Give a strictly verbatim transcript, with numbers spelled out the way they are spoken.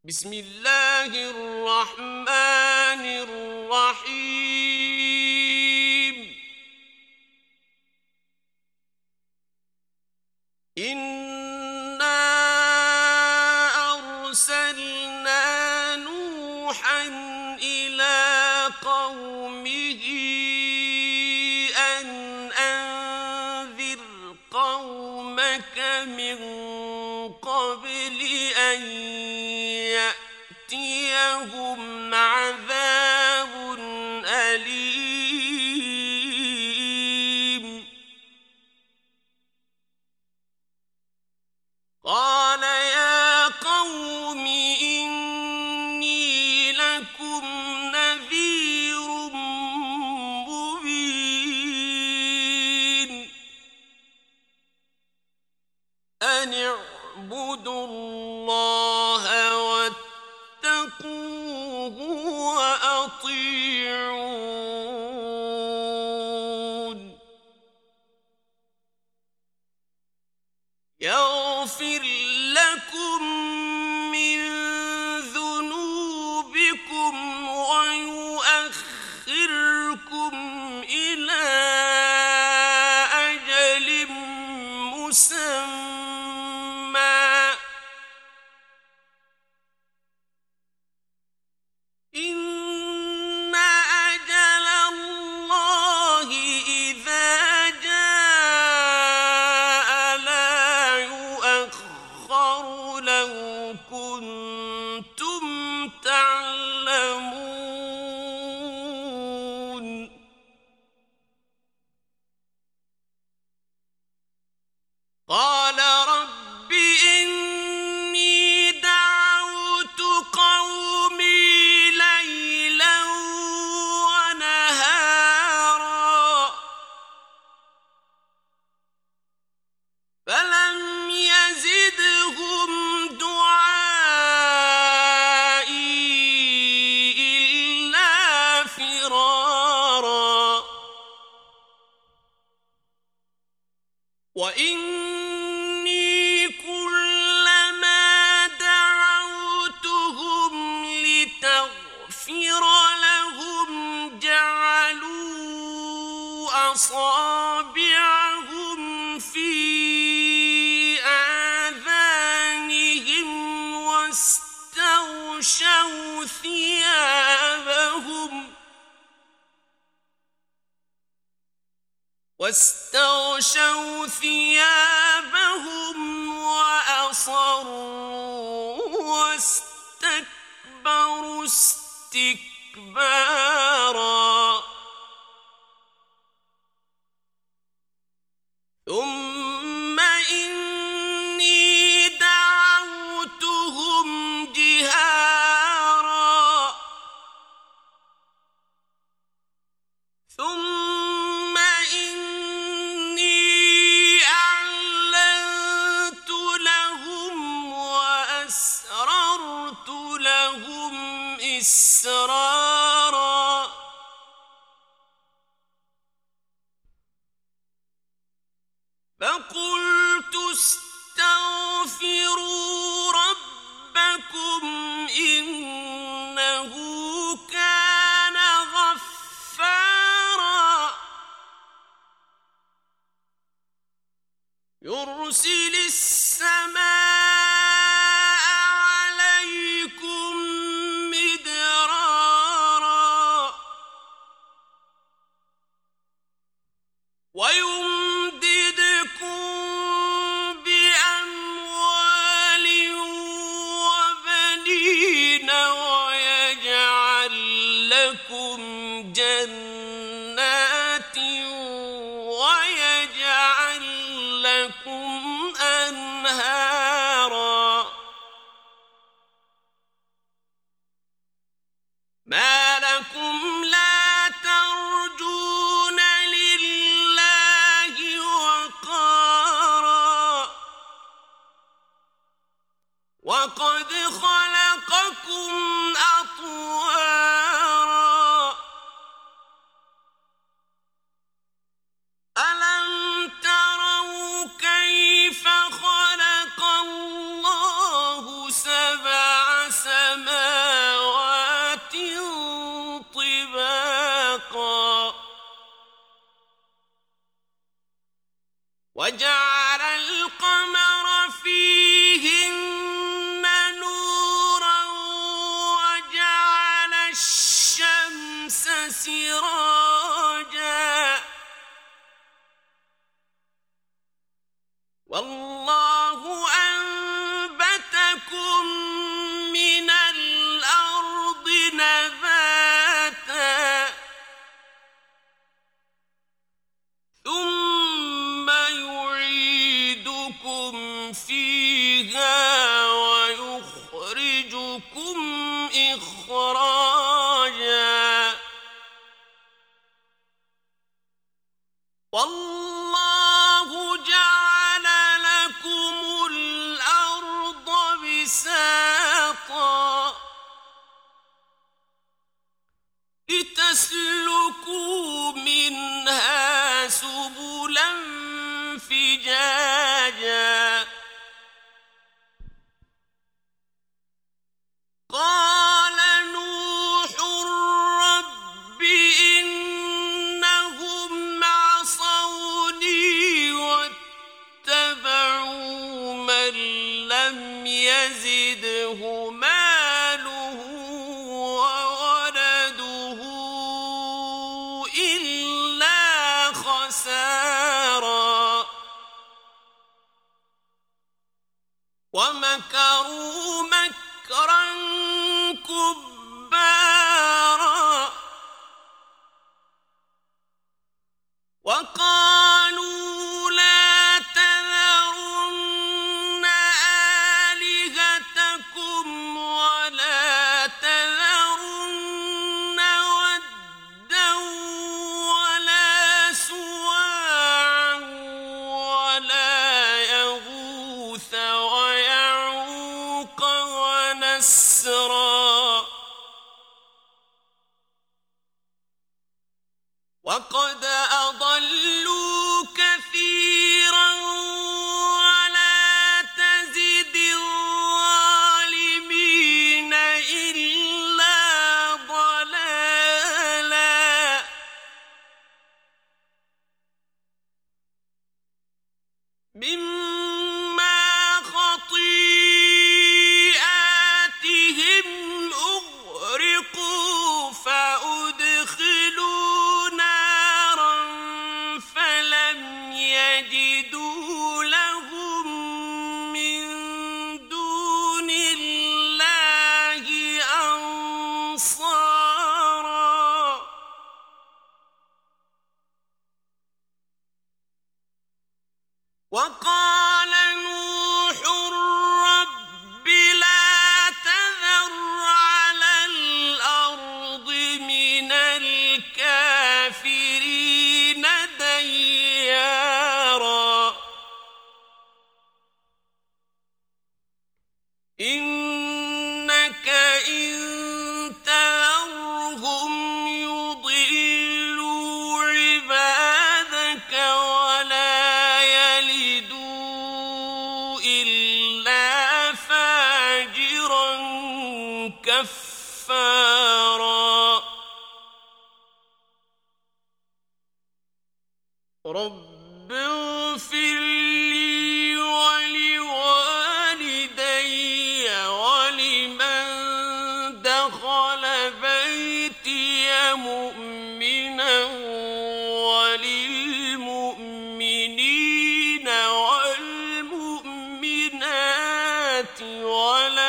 بسم الله الرحمن الرحيم. إنا أرسلنا نوحا إلى قومه أن أنذر قومك من قبل أن يأتيهم عذاب أليم. قال يا قوم إني لكم نذير مبين. أن اعبدوا الله واتقوه وأطيعون. يغفر لكم من ذنوبكم ويؤخركم إلى أجل مسمى. إن أجل الله إذا جاء لا يؤخر لو كنتم تعلمون. قال رب إني دعوت قومي ليلا ونهارا فلم يزدهم دعائي إلا فرارا. وإني كلما دعوتهم لتغفر لهم جعلوا أصابعهم في آذانهم واستغشوا ثيابهم واستغشوا ثيابهم وأصروا واستكبروا استكبارا. ثم إني دعوتهم جهارا ثم إني أعلنت لهم وأسررت لهم إسرارا. فقلت استغفروا ربكم إنه كان غفارا يرسل السماء عليكم مدرارا ويمددكم بأموال وبنين ويجعل لكم جنات ويجعل لكم أنهارا. ما لكم لا ترجون لله وقارا وقد خلقكم أطوارا. ألم تروا كيف خلق الله سبع سماوات أشدكم إخراجا والله جعل لكم الأرض بساطا لتسلكوا منها سبلا فجاجا قال نوح رب إنهم عصوني واتبعوا من لم يزده ماله وولده إلا خسارا ومكروا مكرا كبارا وقالوا لا تذرن آلهتكم ولا تذرن ودا ولا سواعا ولا يغوث ويعوق ونسرا وقد أضلوا كثيرا ولا تزد الظالمين إلا ضلالا مما خطيئاتهم أغرقوا فأدخلوا نارا فلم يجدوا لهم من دون الله أنصارا وقال نوح رب لا تذر على الأرض من الكافرين ديارا إنك إن تذرهم يضلوا عبادك ولا يلدوا إلا فاجرا كفارا رب اغفر لي ولوالدي ولمن دخل بيتي مؤمنا وللمؤمنين والمؤمنات ولا